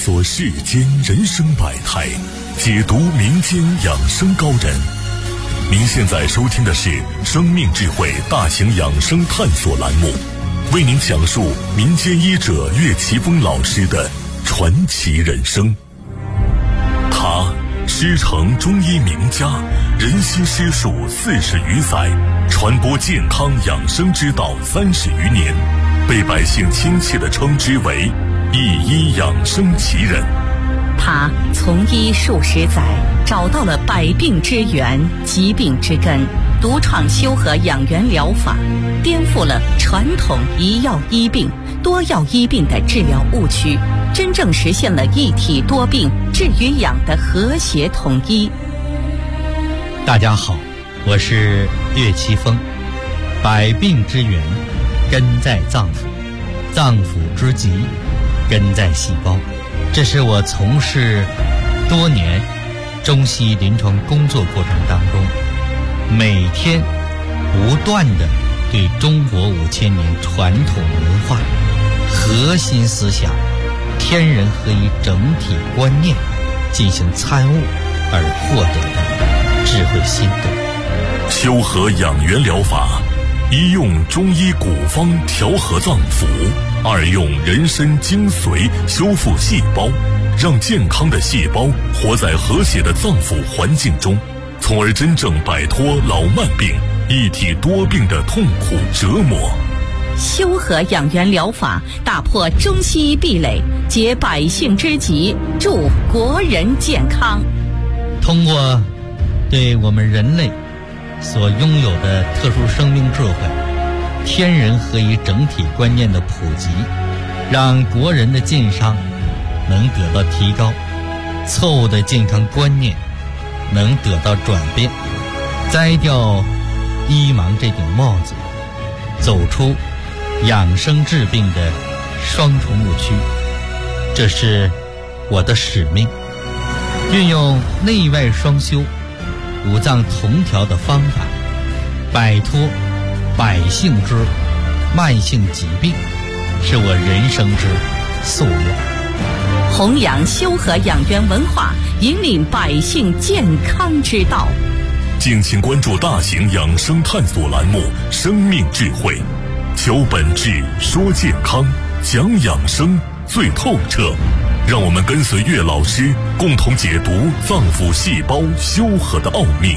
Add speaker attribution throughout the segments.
Speaker 1: 索世间人生百态，解读民间养生高人。您现在收听的是生命智慧大型养生探索栏目，为您讲述民间医者岳奇峰老师的传奇人生。他师承中医名家，人心师术40余载，传播健康养生之道30余年，被百姓亲切地称之为一医养生奇人。
Speaker 2: 他从医数十载，找到了百病之源、疾病之根，独创修和养元疗法，颠覆了传统一药医病、多药医病的治疗误区，真正实现了一体多病治与养的和谐统一。
Speaker 3: 大家好，我是岳奇峰。百病之源根在脏腑，脏腑之疾根在细胞。这是我从事多年中西医临床工作过程当中，每天不断地对中国5000年传统文化核心思想天人合一整体观念进行参悟而获得的智慧心得。
Speaker 1: 修和养元疗法，一用中医古方调和脏腑，二用人参精髓修复细胞，让健康的细胞活在和谐的脏腑环境中，从而真正摆脱老慢病、一体多病的痛苦折磨。
Speaker 2: 修和养元疗法打破中西医壁垒，解百姓之急，助国人健康。
Speaker 3: 通过对我们人类所拥有的特殊生命智慧、天人合一整体观念的普及，让国人的健康能得到提高，错误的健康观念能得到转变，摘掉医盲这顶帽子，走出养生治病的双重误区。这是我的使命，运用内外双修、五脏同调的方法，摆脱百姓之慢性疾病，是我人生之夙愿。
Speaker 2: 弘扬修和养元文化，引领百姓健康之道。
Speaker 1: 敬请关注大型养生探索栏目《生命智慧》，求本质，说健康，讲养生最透彻。让我们跟随岳老师，共同解读脏腑细胞修和的奥秘。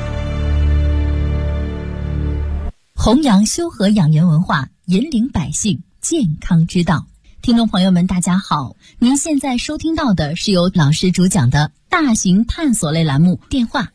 Speaker 4: 弘扬修和养元文化，引领百姓健康之道。听众朋友们大家好，您现在收听到的是由老师主讲的大型探索类栏目，电话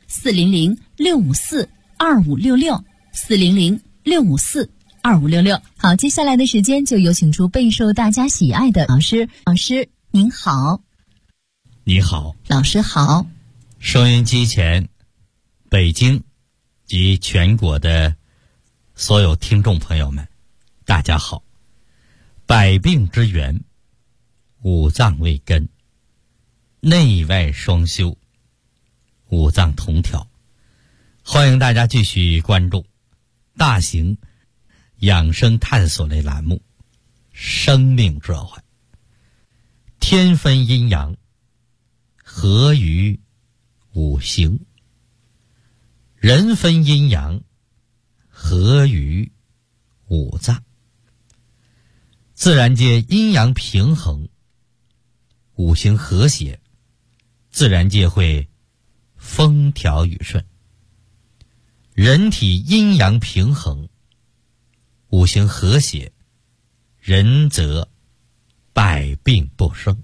Speaker 4: 400-654-2566 400-654-2566。好，接下来的时间就有请出备受大家喜爱的老师。老师您好。
Speaker 3: 你好。
Speaker 4: 老师好。
Speaker 3: 收音机前北京及全国的所有听众朋友们大家好。百病之源，五脏为根，内外双修，五脏同调。欢迎大家继续关注大型养生探索类栏目《生命智慧》。天分阴阳，合于五行；人分阴阳，合于五脏。自然界阴阳平衡，五行和谐，自然界会风调雨顺。人体阴阳平衡，五行和谐，人则百病不生。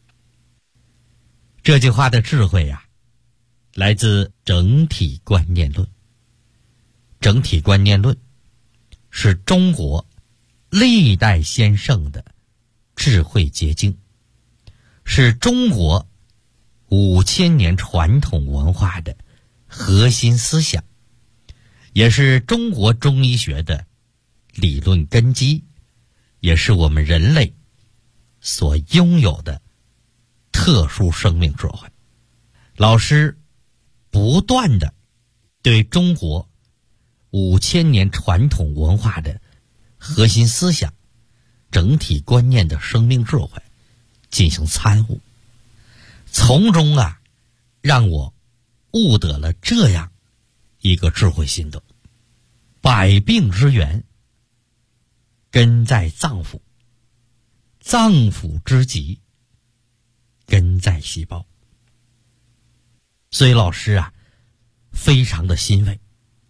Speaker 3: 这句话的智慧呀，来自整体观念论。整体观念论是中国历代先圣的智慧结晶，是中国5000年传统文化的核心思想，也是中国中医学的理论根基，也是我们人类所拥有的特殊生命智慧。老师不断地对中国5000年传统文化的核心思想、整体观念的生命智慧进行参悟， 从中让我悟得了这样一个智慧心得：百病之源根在脏腑，脏腑之疾根在细胞。所以老师非常的欣慰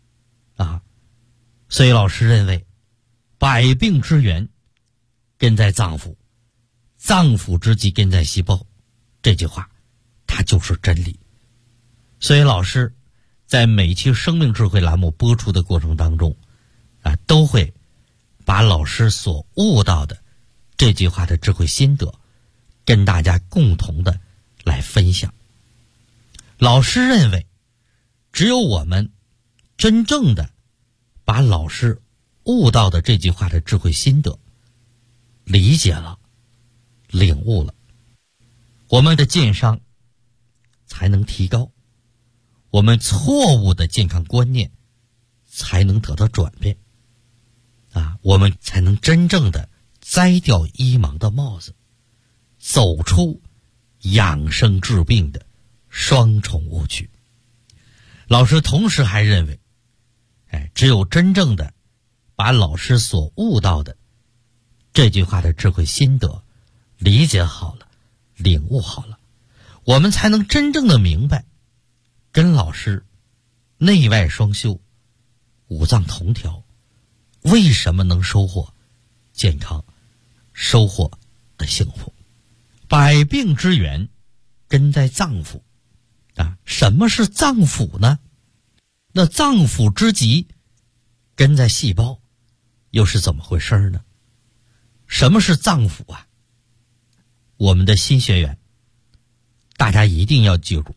Speaker 3: 所以老师认为百病之源根在脏腑，脏腑之疾根在细胞，这句话它就是真理。所以老师在每期生命智慧栏目播出的过程当中都会把老师所悟到的这句话的智慧心得跟大家共同的来分享。老师认为只有我们真正的把老师悟到的这句话的智慧心得理解了、领悟了，我们的健商才能提高，我们错误的健康观念才能得到转变我们才能真正的摘掉医盲的帽子，走出养生治病的双重误区。老师同时还认为只有真正的把老师所悟到的这句话的智慧心得理解好了、领悟好了，我们才能真正的明白跟老师内外双修、五脏同调为什么能收获健康、收获的幸福。百病之源根在脏腑什么是脏腑呢？那脏腑之疾根在细胞，又是怎么回事呢？什么是脏腑我们的新学员大家一定要记住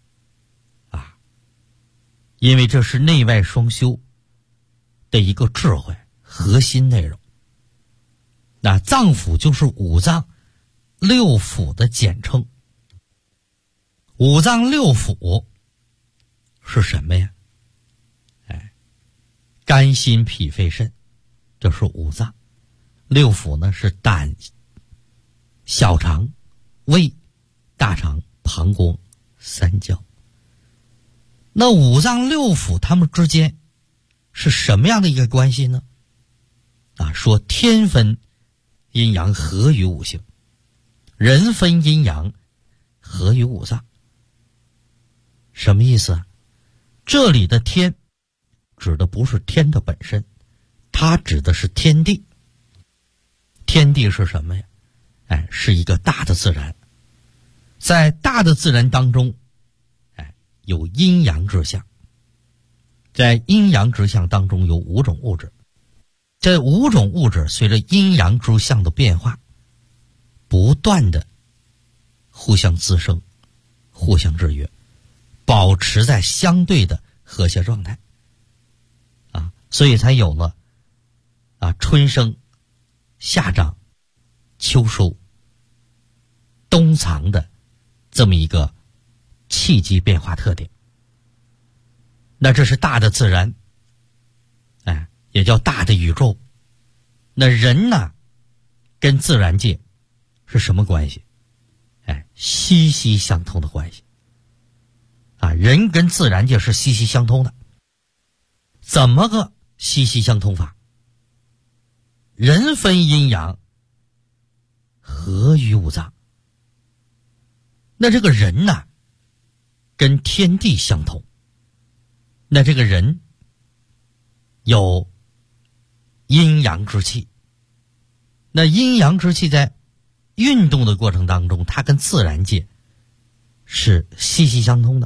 Speaker 3: 因为这是内外双修的一个智慧核心内容。那脏腑就是五脏六腑的简称。五脏六腑是什么呀？肝心脾肺肾，这是五脏。六腑呢是胆、小肠、胃、大肠、膀胱、三焦。那五脏六腑它们之间是什么样的一个关系呢？说天分阴阳合于五行，人分阴阳合于五脏。什么意思这里的天指的不是天的本身，它指的是天地。天地是什么呀？是一个大的自然。在大的自然当中有阴阳之象，在阴阳之象当中有五种物质，这五种物质随着阴阳之象的变化不断的互相滋生、互相制约，保持在相对的和谐状态所以才有了春生、夏长、秋收、冬藏的这么一个气机变化特点。那这是大的自然也叫大的宇宙。那人呢跟自然界是什么关系？息息相通的关系人跟自然界是息息相通的。怎么个息息相通法？人分阴阳合于五脏。那这个人呢跟天地相通，那这个人有阴阳之气，那阴阳之气在运动的过程当中，它跟自然界是息息相通的。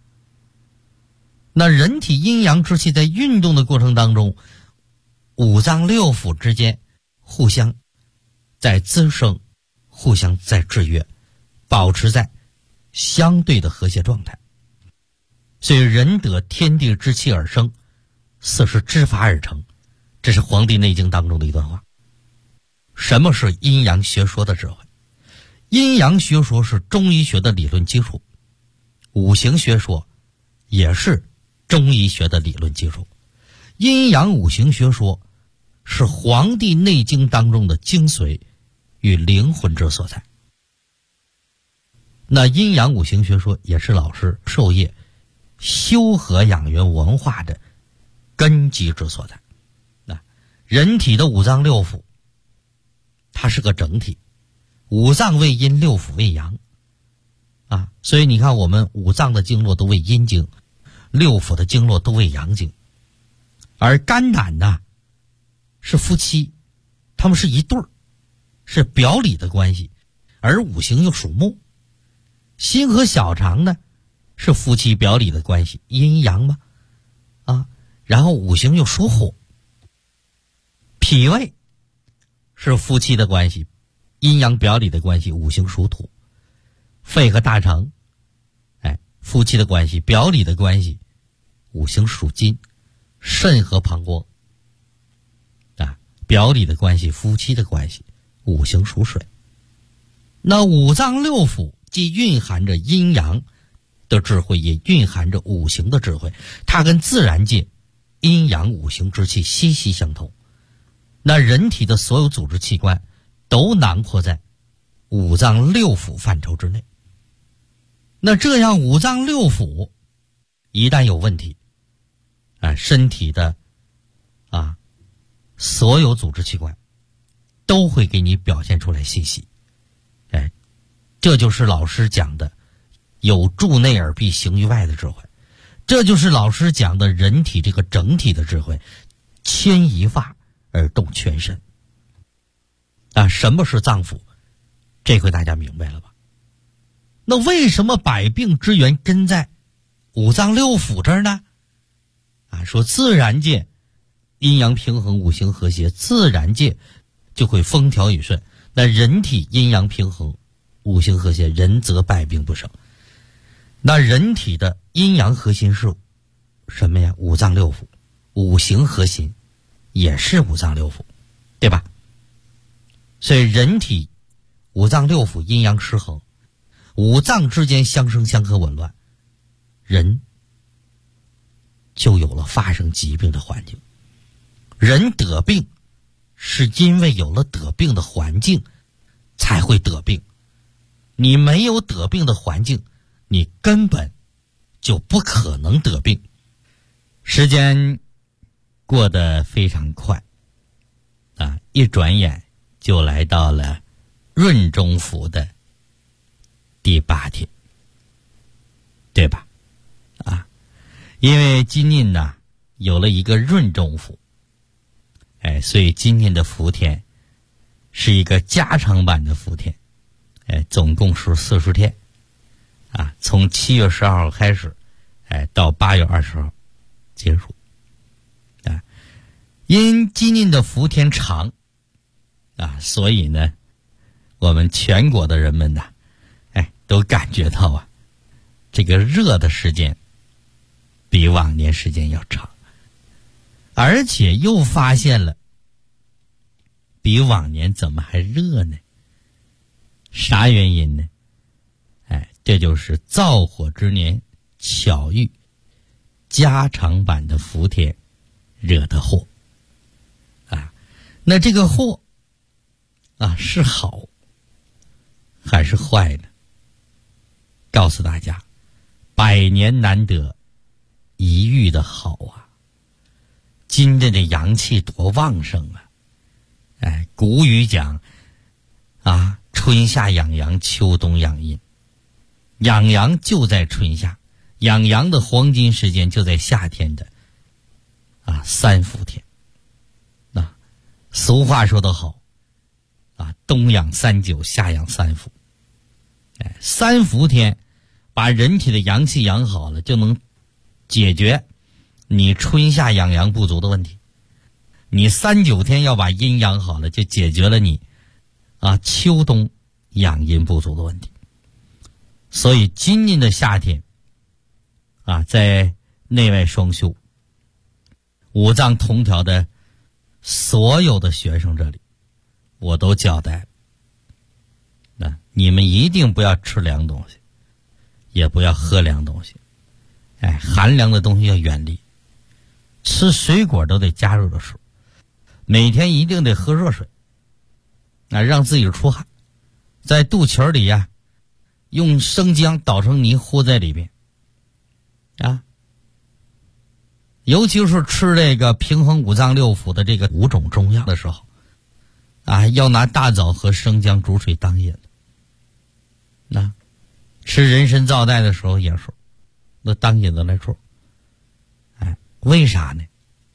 Speaker 3: 那人体阴阳之气在运动的过程当中，五脏六腑之间互相在滋生，互相在制约，保持在相对的和谐状态。所以人得天地之气而生，四时之法而成，这是《黄帝内经》当中的一段话。什么是阴阳学说的智慧？阴阳学说是中医学的理论基础，五行学说也是中医学的理论基础。阴阳五行学说是《黄帝内经》当中的精髓与灵魂之所在。 那阴阳五行学说也是老师授业修和养元文化的根基之所在。人体的五脏六腑它是个整体，五脏为阴，六腑为阳所以你看我们五脏的经络都为阴经，六腑的经络都为阳经。而肝胆呢是夫妻，他们是一对儿，是表里的关系，而五行又属木。心和小肠呢是夫妻表里的关系，阴阳嘛然后五行又属火。脾胃是夫妻的关系，阴阳表里的关系，五行属土。肺和大肠夫妻的关系，表里的关系，五行属金。肾和膀胱表里的关系，夫妻的关系，五行属水。那五脏六腑既蕴含着阴阳的智慧，也蕴含着五行的智慧，它跟自然界阴阳五行之气息息相通。那人体的所有组织器官都囊括在五脏六腑范畴之内。那这样五脏六腑一旦有问题身体的所有组织器官都会给你表现出来信息。这就是老师讲的有助内而必行于外的智慧，这就是老师讲的人体这个整体的智慧，牵一发而动全身。什么是脏腑？这回大家明白了吧？那为什么百病之源根在五脏六腑这儿呢？说自然界阴阳平衡，五行和谐，自然界就会风调雨顺。那人体阴阳平衡，五行和谐，人则百病不生。那人体的阴阳核心是什么呀？五脏六腑。五行核心也是五脏六腑，对吧？所以人体五脏六腑阴阳失衡，五脏之间相生相克紊乱，人就有了发生疾病的环境。人得病是因为有了得病的环境才会得病，你没有得病的环境，你根本就不可能得病。时间过得非常快一转眼就来到了闰中府的第8天，对吧？因为今年呢有了一个闰中府，所以今年的伏天是一个加长版的伏天，总共是40天从7月12号开始到8月20号结束因今年的伏天长所以呢我们全国的人们呢都感觉到这个热的时间比往年时间要长，而且又发现了比往年怎么还热呢？啥原因呢？这就是燥火之年巧遇加长版的伏天惹的祸那这个祸是好还是坏呢？告诉大家，100年难得一遇的好今天的阳气多旺盛古语讲春夏养阳，秋冬养阴。养阳就在春夏，养阳的黄金时间就在夏天的3伏天。俗话说得好冬养3九，夏养3伏。3伏天把人体的阳气养好了，就能解决你春夏养阳不足的问题。你3、9天要把阴养好了，就解决了你秋冬养阴不足的问题。所以今年的夏天在内外双修五脏同调的所有的学生这里，我都交代你们一定不要吃凉东西，也不要喝凉东西，寒凉的东西要远离。吃水果都得加热的水，每天一定得喝热水让自己出汗，在肚脐里用生姜捣成泥和在里边啊。尤其是吃这个平衡五脏六腑的这个5种中药的时候啊，要拿大枣和生姜煮水当饮。那吃人参皂带的时候也是，那当饮子来吃。哎，为啥呢？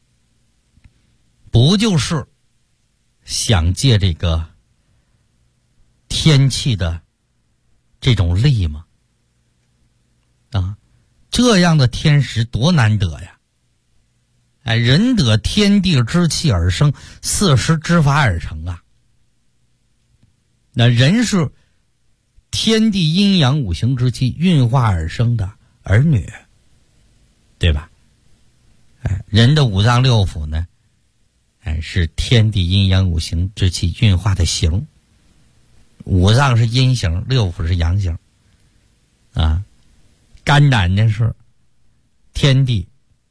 Speaker 3: 不就是想借这个天气的这种力吗？啊，这样的天时多难得呀！哎，人得天地之气而生，4时之法而成啊。那人是天地阴阳5行之气运化而生的儿女，对吧？哎，人的五脏六腑呢，哎，是天地阴阳5行之气运化的形。五脏是阴形，六腑是阳形啊。肝胆呢是天地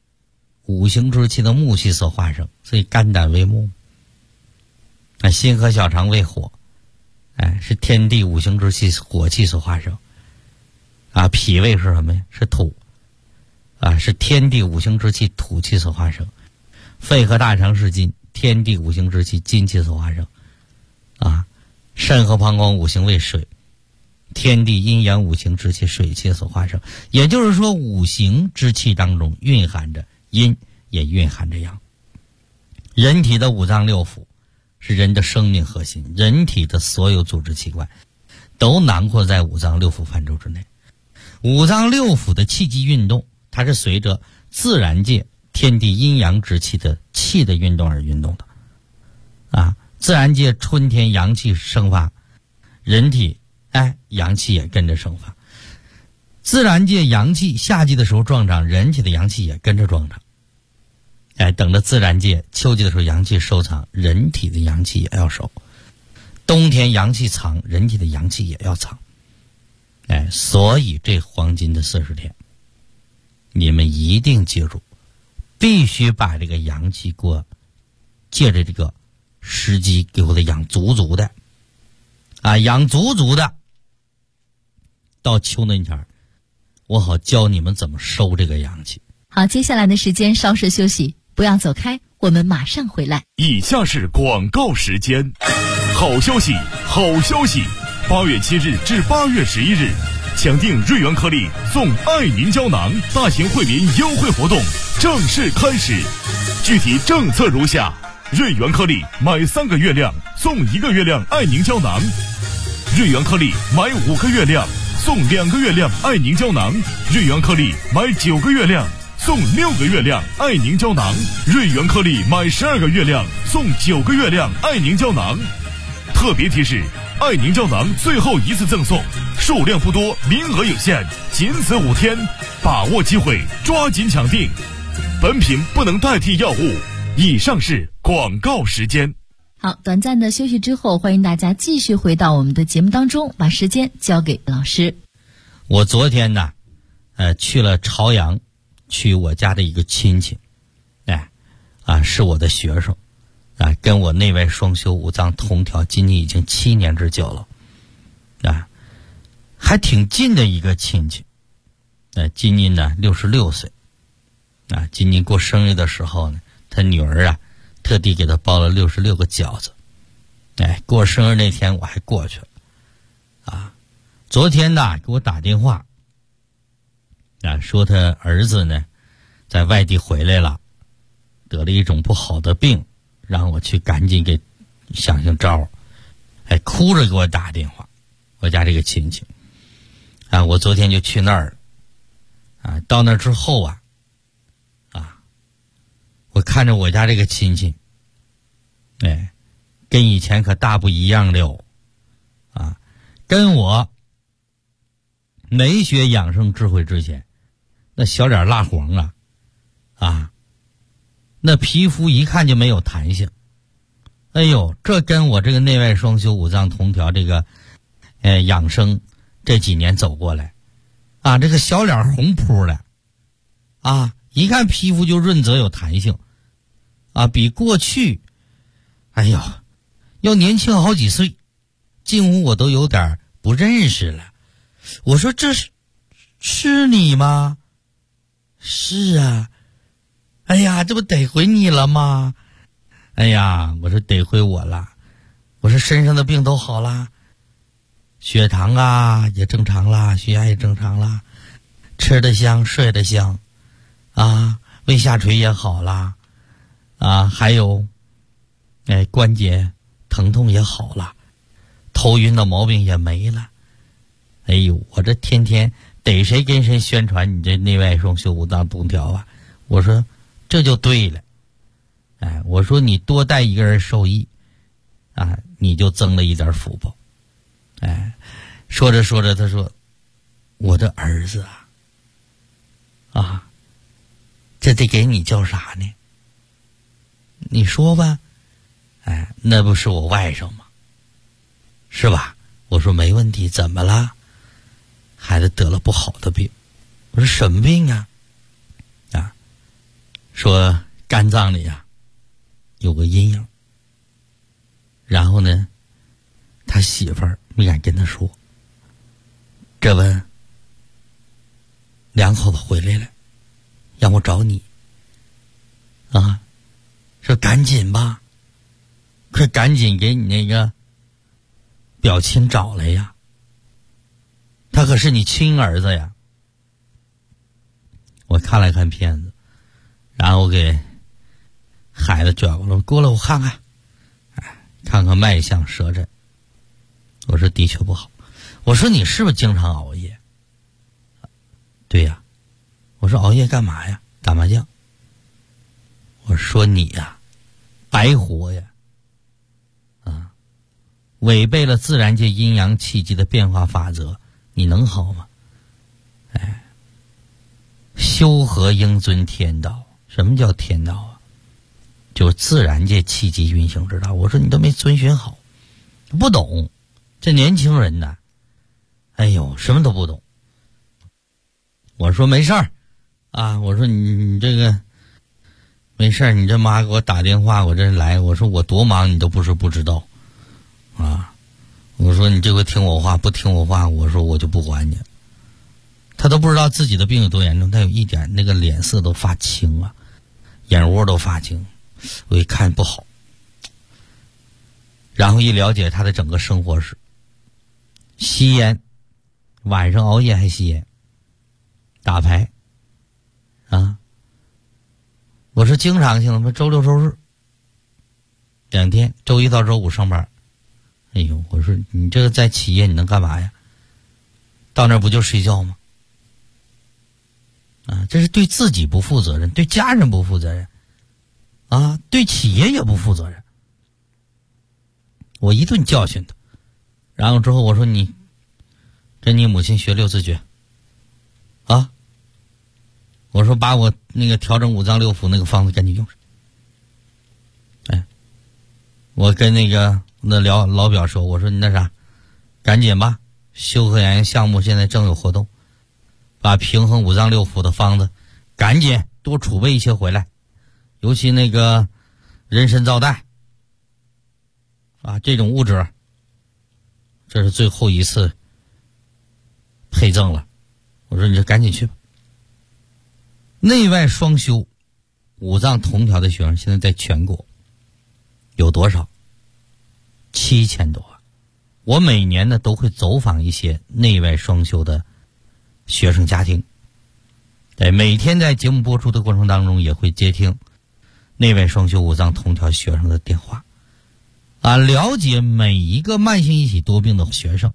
Speaker 3: 5行之气的木气所化生，所以肝胆为木。心和小肠为火，哎，是天地5行之气火气所化生啊。脾胃是什么呀？是土啊，是天地5行之气土气所化生。肺和大肠是金，天地5行之气金气所化生啊。肾和膀胱5行为水，天地阴阳5行之气水气所化生。也就是说，5行之气当中蕴含着阴，也蕴含着阳。人体的五脏六腑是人的生命核心，人体的所有组织器官都囊括在五脏六腑范畴之内。五脏六腑的气机运动，它是随着自然界天地阴阳之气的气的运动而运动的啊。自然界春天阳气生发，人体阳气也跟着生发。自然界阳气夏季的时候壮长，人体的阳气也跟着壮长。等着自然界秋季的时候阳气收藏，人体的阳气也要收。冬天阳气藏，人体的阳气也要藏。所以这黄金的40天，你们一定记住，必须把这个阳气给我借着这个时机给我的养足足的啊，养足足的，到秋那前我好教你们怎么收这个阳气。
Speaker 4: 好，接下来的时间稍事休息，不要走开，我们马上回来。
Speaker 1: 以下是广告时间。好消息，好消息！8月7日至8月11日，抢订瑞元颗粒送爱凝胶囊大型惠民优惠活动正式开始。具体政策如下：瑞元颗粒买3个月亮送1个月亮爱凝胶囊，瑞元颗粒买5个月亮送2个月亮爱凝胶囊，瑞元颗粒买9个月亮送6个月亮爱凝胶囊，瑞元颗粒买12个月亮送9个月亮爱凝胶囊。特别提示，爱凝胶囊最后一次赠送，数量不多，名额有限，仅此5天，把握机会，抓紧抢订。本品不能代替药物。以上是广告时间。
Speaker 4: 好，短暂的休息之后，欢迎大家继续回到我们的节目当中，把时间交给老师。
Speaker 3: 我昨天呢，去了朝阳，去我家的一个亲戚，是我的学生，跟我内外双修五脏同调，今年已经7年之久了，还挺近的一个亲戚，今年呢66岁，今年过生日的时候呢，他女儿特地给他包了66个饺子，过生日那天我还过去了，昨天呢给我打电话，说他儿子呢在外地回来了，得了一种不好的病，让我去赶紧给想想招，哭着给我打电话。我家这个亲戚，我昨天就去那儿了，到那之后我看着我家这个亲戚，跟以前可大不一样了，跟我没学养生智慧之前，那小脸蜡黄那皮肤一看就没有弹性。哎呦，这跟我这个内外双修五脏同调这个养生这几年走过来这个小脸红扑的一看皮肤就润泽有弹性比过去要年轻好几岁，近乎我都有点不认识了。 我说这是你吗？是啊。哎呀，这不得回你了吗？哎呀，我说得回我了。我说身上的病都好了，血糖啊也正常了，血压也正常了，吃得香睡得香啊，胃下垂也好了啊，还有关节疼痛也好了，头晕的毛病也没了。哎呦，我这天天逮谁跟谁宣传你这内外双修五脏同调啊。我说这就对了。我说你多带一个人受益啊，你就增了一点福报。说着说着他说我的儿子啊，这得给你叫啥呢？你说吧。那不是我外甥吗？是吧？我说没问题，怎么了？孩子得了不好的病。我说什么病啊？说肝脏里有个阴影，然后呢他媳妇儿没敢跟他说，这不两口子回来了，让我找你说赶紧吧，快赶紧给你那个表亲找来呀，他可是你亲儿子呀。我看了看片子，然后我给孩子转过来我看看，看看脉象舌诊。我说的确不好。我说你是不是经常熬夜？对呀。我说熬夜干嘛呀？打麻将。我说你白活呀，违背了自然界阴阳气机的变化法则，你能好吗？修和应遵天道。什么叫天道啊？就是自然界气机运行之道。我说你都没遵循好，不懂。这年轻人呐，哎呦，什么都不懂。我说没事儿我说你这个没事儿，你这妈给我打电话，我这来，我说我多忙，你都不是不知道我说你这回听我话，不听我话，我说我就不管你。他都不知道自己的病有多严重，他有一点那个脸色都发青眼窝都发青，我一看不好。然后一了解他的整个生活史，吸烟，晚上熬夜还吸烟，打牌我说经常性的，周六周日2天，周一到周五上班。哎呦，我说你这个在企业你能干嘛呀？到那儿不就睡觉吗？这是对自己不负责任，对家人不负责任对企业也不负责任。我一顿教训他，然后之后我说你跟你母亲学6字诀我说把我那个调整五脏六腑那个方子赶紧用上。我跟那个老表说，我说你那啥，赶紧吧，修和养颜项目现在正有活动，把平衡五脏六腑的方子赶紧多储备一些回来，尤其那个人参皂苷这种物质，这是最后一次配赠了。我说你就赶紧去吧。内外双修五脏同调的学生现在在全国有多少？7000多。我每年呢都会走访一些内外双修的学生家庭，每天在节目播出的过程当中也会接听内外双修五脏同调学生的电话了解每一个慢性一体多病的学生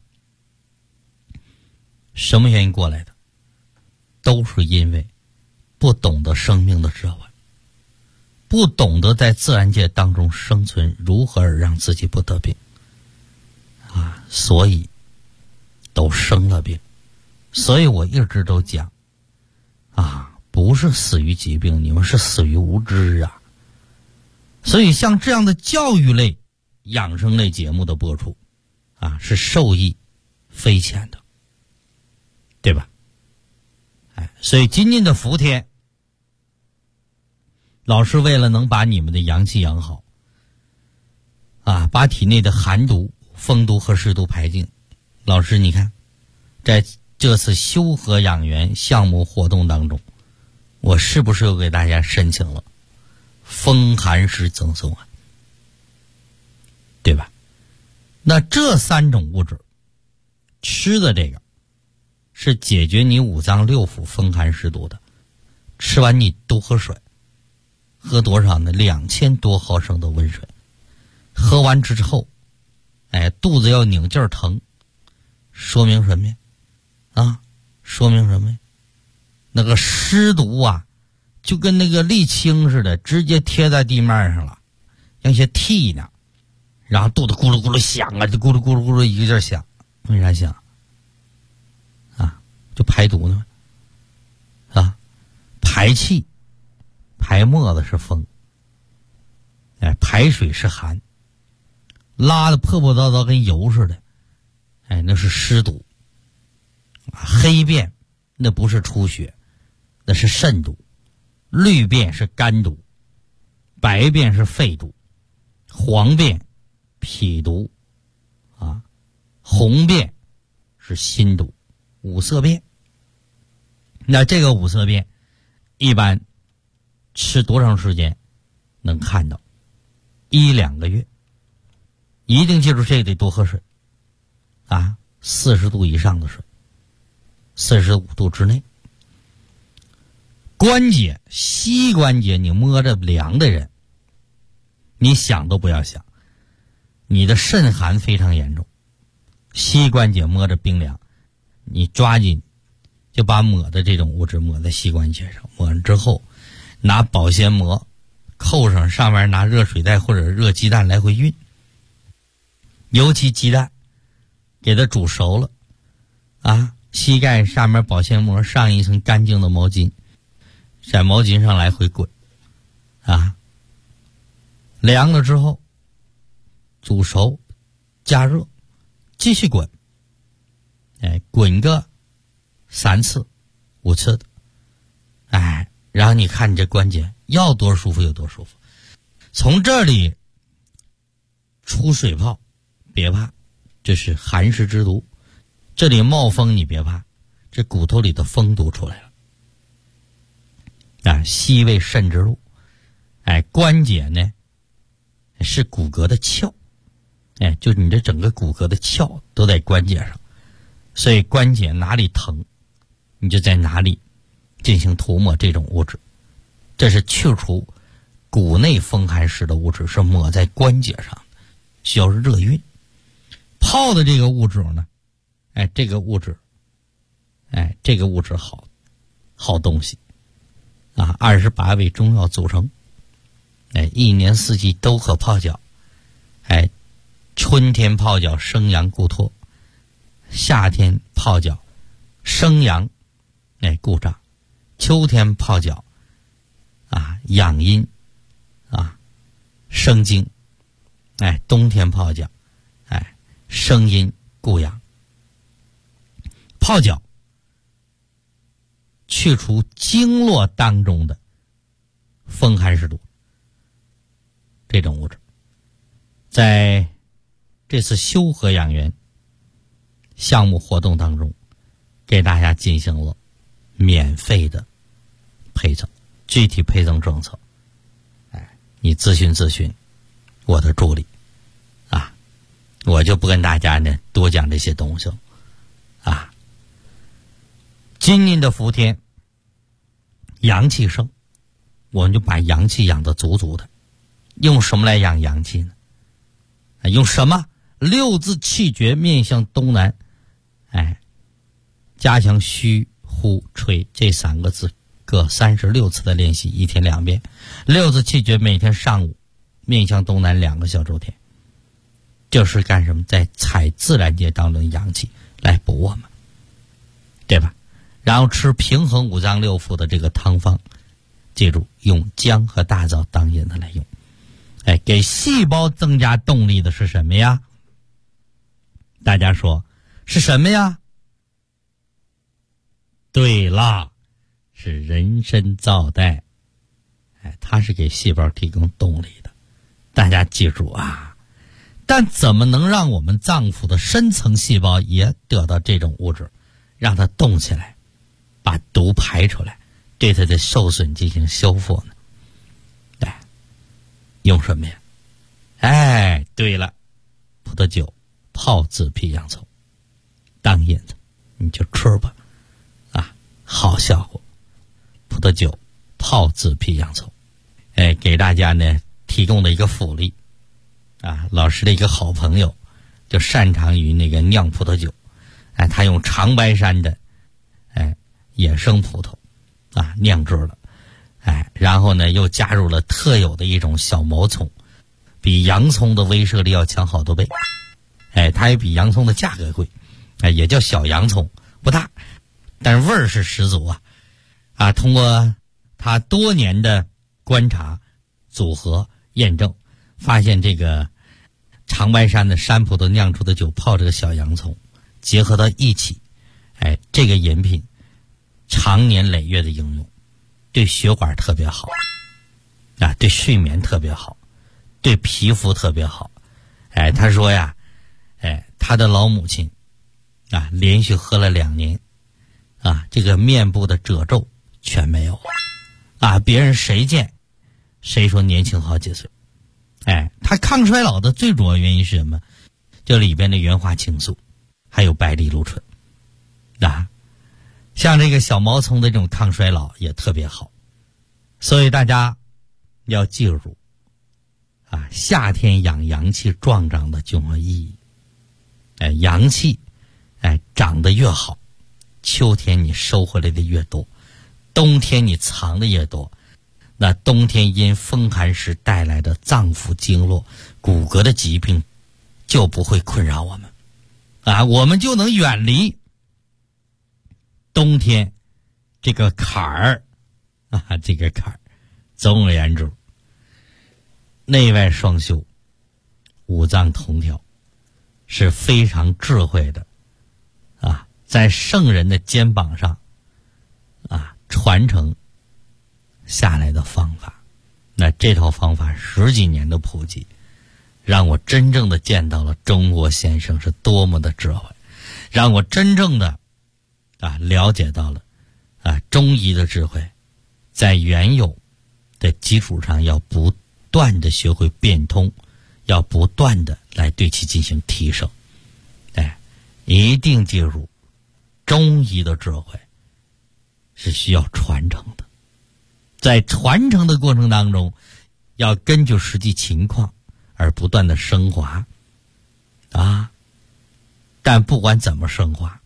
Speaker 3: 什么原因过来的，都是因为不懂得生命的智慧，不懂得在自然界当中生存，如何而让自己不得病所以都生了病。所以我一直都讲不是死于疾病，你们是死于无知所以像这样的教育类养生类节目的播出是受益匪浅的，对吧？所以今年的伏天，老师为了能把你们的阳气养好把体内的寒毒、风毒和湿毒排尽，老师你看在这次修和养元项目活动当中，我是不是又给大家申请了风寒湿赠送啊？对吧？那这3种物质吃的这个是解决你五脏六腑风寒湿毒的，吃完你多喝水，喝多少呢？2000多毫升的温水，喝完之后肚子要拧劲儿疼，说明什么呀？说明什么呀？那个湿毒啊，就跟那个沥青似的，直接贴在地面上了，像些涕呢，然后肚子咕噜咕噜响啊，就咕噜咕噜咕噜一个劲儿响。为啥响？就排毒呢，排气排沫子是风，排水是寒，拉的破破糟糟跟油似的，那是湿毒。黑便那不是出血，那是肾毒。绿便是肝毒，白便是肺毒，黄便脾毒红便是心毒。五色便，那这个五色便一般吃多长时间能看到？1-2个月。一定记住这个得多喝水40度以上的水，45度之内。关节膝关节你摸着凉的人，你想都不要想，你的肾寒非常严重。膝关节摸着冰凉，你抓紧就把抹的这种物质抹在膝关节上，抹完之后拿保鲜膜扣上，上面拿热水袋或者热鸡蛋来回熨。尤其鸡蛋给它煮熟了膝盖上面保鲜膜上一层干净的毛巾，在毛巾上来回滚凉了之后煮熟加热继续滚，滚个3次5次的，然后你看你这关节要多舒服有多舒服。从这里出水泡别怕，这是寒湿之毒。这里冒风你别怕，这骨头里的风毒出来了息为肾之路。关节呢是骨骼的鞘，就你这整个骨骼的鞘都在关节上，所以关节哪里疼你就在哪里进行涂抹这种物质，这是去除骨内风寒湿的物质，是抹在关节上，需要热熨。泡的这个物质呢这个物质好东西28味中药组成，一年四季都可泡脚。春天泡脚生阳固脱，夏天泡脚生阳固胀，秋天泡脚养阴生精，冬天泡脚生阴固阳。泡脚去除经络当中的风寒湿毒这种物质，在这次修和养元项目活动当中给大家进行了免费的配赠，具体配赠政策你咨询我的助理我就不跟大家呢多讲这些东西了今年的伏天阳气盛，我们就把阳气养得足足的。用什么来养阳气呢？用什么？6字气诀面向东南，加强虚呼吹这3个字各36次的练习，1天2遍。6字气诀每天上午面向东南2个小周天，就是干什么？在采自然界当中的阳气来补我们，对吧？然后吃平衡五脏六腑的这个汤方，记住用姜和大枣当引子来用。给细胞增加动力的是什么呀？大家说是什么呀？对了，是人参皂苷，它是给细胞提供动力的。大家记住但怎么能让我们脏腑的深层细胞也得到这种物质？ 让它动起来，把毒排出来，对它的受损进行修复呢？哎，用什么呀？哎，对了，葡萄酒泡紫皮洋葱当饮子，你就吃吧，啊，好效果。葡萄酒泡紫皮洋葱，哎，给大家呢提供了一个福利，啊，老师的一个好朋友就擅长于那个酿葡萄酒，哎，他用长白山的野生葡萄啊酿制了，哎，然后呢又加入了特有的一种小毛葱，比洋葱的威慑力要强好多倍，哎，它也比洋葱的价格贵，哎，也叫小洋葱，不大，但是味儿是十足啊！啊，通过他多年的观察、组合、验证，发现这个长白山的山葡萄酿出的酒泡这个小洋葱，结合到一起，哎，这个饮品长年累月的应用，对血管特别好，啊，对睡眠特别好，对皮肤特别好。哎，他说呀，哎，他的老母亲啊，连续喝了2年，啊，这个面部的褶皱全没有，啊，别人谁见谁说年轻好几岁。哎，它抗衰老的最主要原因是什么？这里边的原花青素，还有白藜芦醇，啊，像这个小毛葱的这种抗衰老也特别好，所以大家要记住，啊，夏天养阳气壮长的重要意义。哎，阳气，哎，长得越好，秋天你收回来的越多，冬天你藏的越多。那冬天因风寒时带来的脏腑经络、骨骼的疾病就不会困扰我们，啊，我们就能远离冬天这个坎儿，啊，这个坎儿。总而言之，内外双修，五脏同调，是非常智慧的，啊，在圣人的肩膀上，啊，传承下来的方法。那这套方法10几年的普及，让我真正的见到了中国先生是多么的智慧，让我真正的了解到了中医的智慧，在原有的基础上要不断的学会变通，要不断的来对其进行提升。哎，一定记住，中医的智慧是需要传承的，在传承的过程当中，要根据实际情况而不断的升华，啊，但不管怎么升华，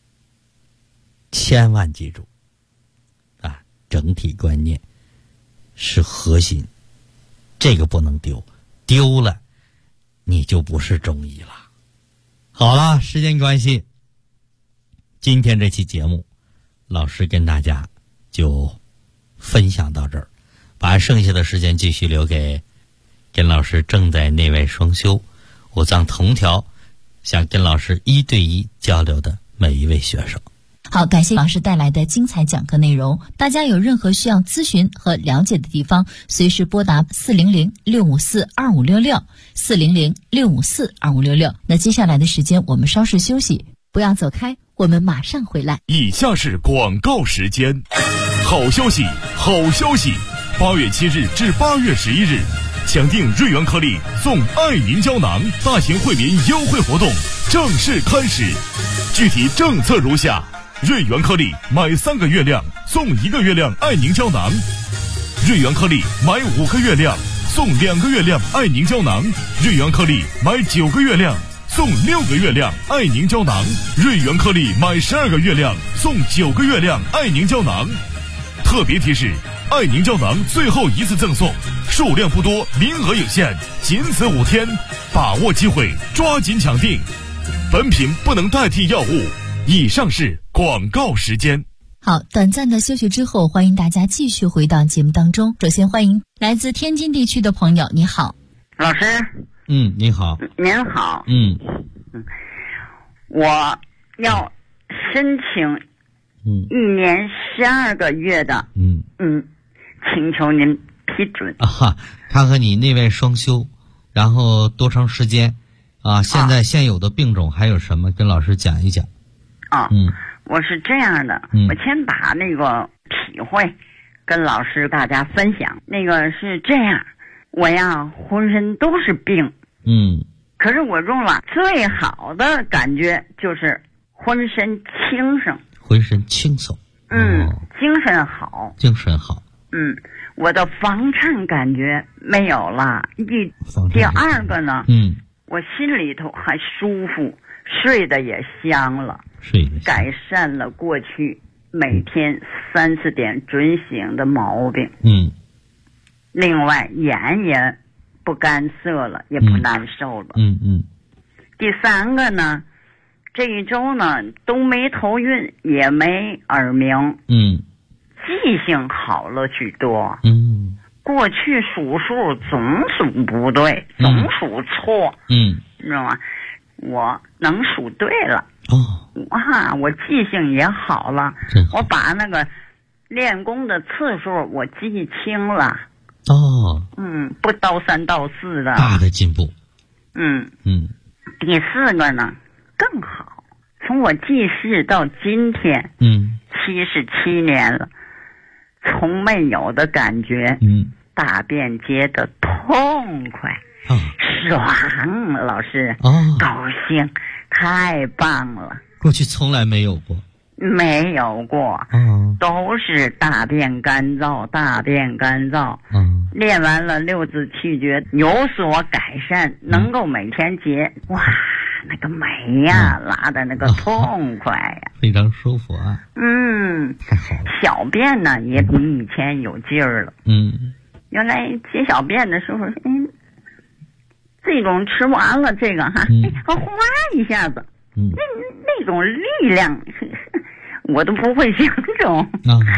Speaker 3: 千万记住，啊，整体观念是核心，这个不能丢，丢了你就不是中医了。好了，时间关系，今天这期节目老师跟大家就分享到这儿，把剩下的时间继续留给跟老师正在内外双修、五脏同调，想跟老师1对1交流的每一位学生。
Speaker 4: 好，感谢老师带来的精彩讲课内容。大家有任何需要咨询和了解的地方，随时拨打400-654-2566 400-654-2566。那接下来的时间我们稍事休息，不要走开，我们马上回来。
Speaker 1: 以下是广告时间。好消息，好消息！8月7日至8月11日，抢订瑞元颗粒送爱凝胶囊大型惠民优惠活动正式开始。具体政策如下：瑞元颗粒买3个月亮送1个月亮爱凝胶囊，瑞元颗粒买5个月亮送2个月亮爱凝胶囊，瑞元颗粒买9个月亮送6个月亮爱凝胶囊，瑞元颗粒买12个月亮送9个月亮爱凝胶囊。特别提示：爱凝胶囊最后一次赠送，数量不多，名额有限，仅此5天，把握机会，抓紧抢订。本品不能代替药物。以上是广告时间。
Speaker 4: 好，短暂的休息之后，欢迎大家继续回到节目当中。首先欢迎来自天津地区的朋友，你好。
Speaker 5: 老师。
Speaker 3: 你好。
Speaker 5: 您好。我要申请1年12个月的请求您批准。
Speaker 3: 看看你内外双修，然后多长时间啊？现有的病种还有什么？跟老师讲一讲。
Speaker 5: 我是这样的，我先把那个体会跟老师大家分享。那个是这样，我呀浑身都是病，可是我用了最好的感觉就是浑身轻松，
Speaker 3: 浑身轻松，
Speaker 5: 精神好，
Speaker 3: 精神好，
Speaker 5: 我的房颤感觉没有了。第二个呢，我心里头还舒服，睡得也香了，改善了过去每天3、4点准醒的毛病。另外眼也不干涩了，也不难受了。第三个呢，这一周呢都没头晕，也没耳鸣。记性好了许多。过去数数总数不对，总数错。你知道吗？我能数对了。我记性也好了。我把那个练功的次数我记清了。不到3到4的。
Speaker 3: 大的进步。
Speaker 5: 第四个呢更好，从我记事到今天，77年了，从没有的感觉。大便结得痛快，爽，老师，高兴，太棒了。
Speaker 3: 过去从来没有过。
Speaker 5: 没有过，都是大便干燥，大便干燥。练完了六字气诀有所改善，能够每天结，哇，那个美呀，拉的那个痛快呀，
Speaker 3: 非常舒服啊。太好了。
Speaker 5: 小便呢也比以前有劲儿了。原来解小便的时候，这种吃完了这个哈，哗一下子，那种力量，我都不会形容。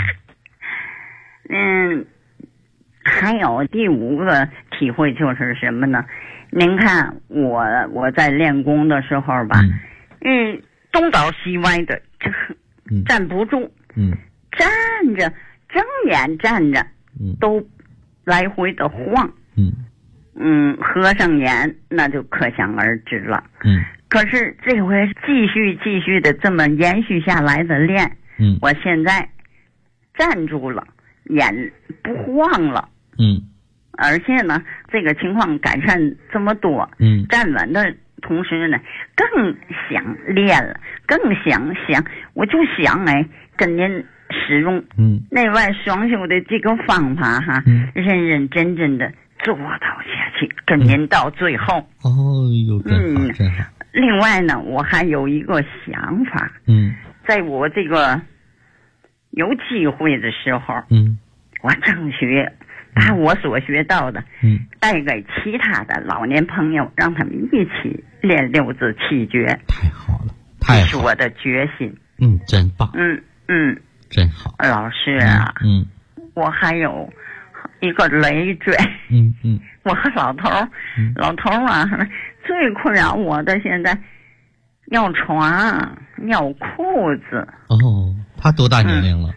Speaker 5: 还有第5个体会就是什么呢？您看我在练功的时候吧，东倒西歪的，站不住，站着睁眼站着，都来回的晃，合上眼那就可想而知了。可是这回继续的这么延续下来的练，我现在站住了，眼不晃了，而且呢，这个情况改善这么多，站稳的同时呢，更想练了，更想，我就想跟您使用内外双修的这个方法哈，认认真真的做到下去，跟您到最后。
Speaker 3: 真好，真好。
Speaker 5: 另外呢，我还有一个想法，在我这个有机会的时候，我正学，把我所学到的，带给其他的老年朋友，让他们一起练六字气诀。
Speaker 3: 太好了，太好了，
Speaker 5: 这是我的决心。
Speaker 3: 真棒。真好。
Speaker 5: 老师啊，我还有一个累赘。我和老头啊，最困扰我的现在尿床、尿裤子。
Speaker 3: 他多大年龄了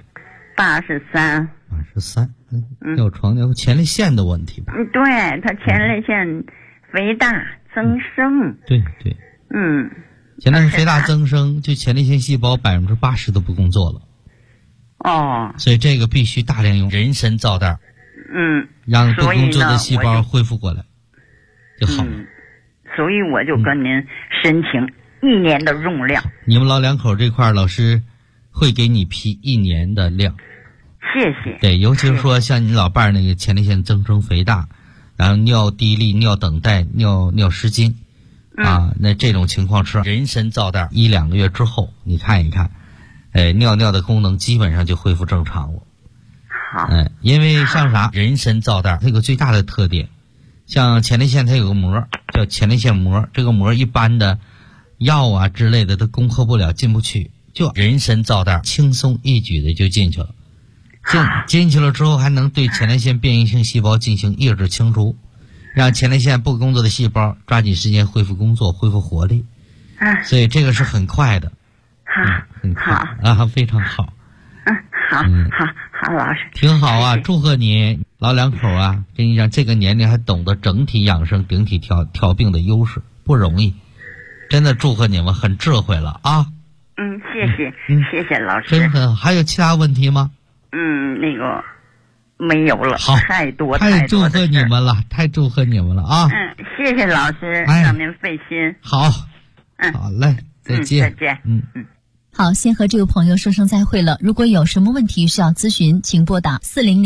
Speaker 5: ？83。
Speaker 3: 尿床尿前列腺的问题吧？
Speaker 5: 对，他前列腺肥大增生。
Speaker 3: 对。前列腺肥大增生，就前列腺细胞80%都不工作了。所以这个必须大量用人参皂袋。让不工作的细胞恢复过来就好了。
Speaker 5: 所以我就跟您申请1年的用量。
Speaker 3: 你们老两口这块老师会给你批1年的量。
Speaker 5: 谢谢。
Speaker 3: 对，尤其是说像你老伴儿那个前列腺增生肥大，然后尿滴沥、尿等待、尿失禁那这种情况吃人参皂袋1、2个月之后，你看一看，尿的功能基本上就恢复正常了。
Speaker 5: 好。
Speaker 3: 因为像啥，人参皂袋它有个最大的特点，像前列腺它有个膜叫前列腺膜，这个膜一般的药啊之类的它攻克不了，进不去，就人参皂袋轻松一举的就进去了。进去了之后还能对前列腺变异性细胞进行抑制清除，让前列腺不工作的细胞抓紧时间恢复工作，恢复活力。所以这个是很快的。很快非常好。好，老师。挺好啊，祝贺你老两口啊！跟你讲，这个年龄还懂得整体养生、顶体调病的优势，不容易。真的祝贺你们，很智慧了啊！
Speaker 5: 谢谢老师。
Speaker 3: 真很，还有其他问题吗？
Speaker 5: 那个没有了。
Speaker 3: 好，
Speaker 5: 太多
Speaker 3: 太祝贺你们了，太祝贺你们了啊！
Speaker 5: 谢谢老师，让您费心。
Speaker 3: 好，好嘞，再见，
Speaker 5: 再见。
Speaker 4: 好，先和这位朋友说声再会了。如果有什么问题需要咨询，请拨打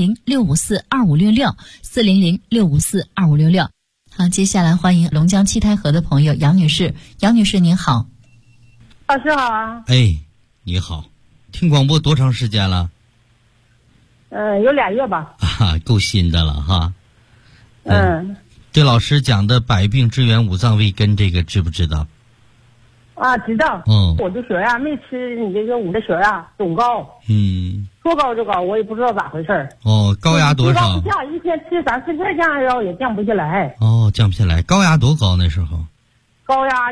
Speaker 4: 400-654-2566，400-654-2566。好，接下来欢迎龙江七台河的朋友杨女士。杨女士您好。
Speaker 6: 老师好啊。
Speaker 3: 哎，你好，听广播多长时间了？
Speaker 6: 有2月吧。
Speaker 3: 够新的了哈。对老师讲的百病之源五脏未根这个知不知道？
Speaker 6: 知道。我的血压没吃你这个我的血压总高。说高就高，我也不知道咋回事。
Speaker 3: 高压多少？
Speaker 6: 不下，一天吃3-4片降压药也降不下来。
Speaker 3: 降不下来。高压多高那时候？
Speaker 6: 高压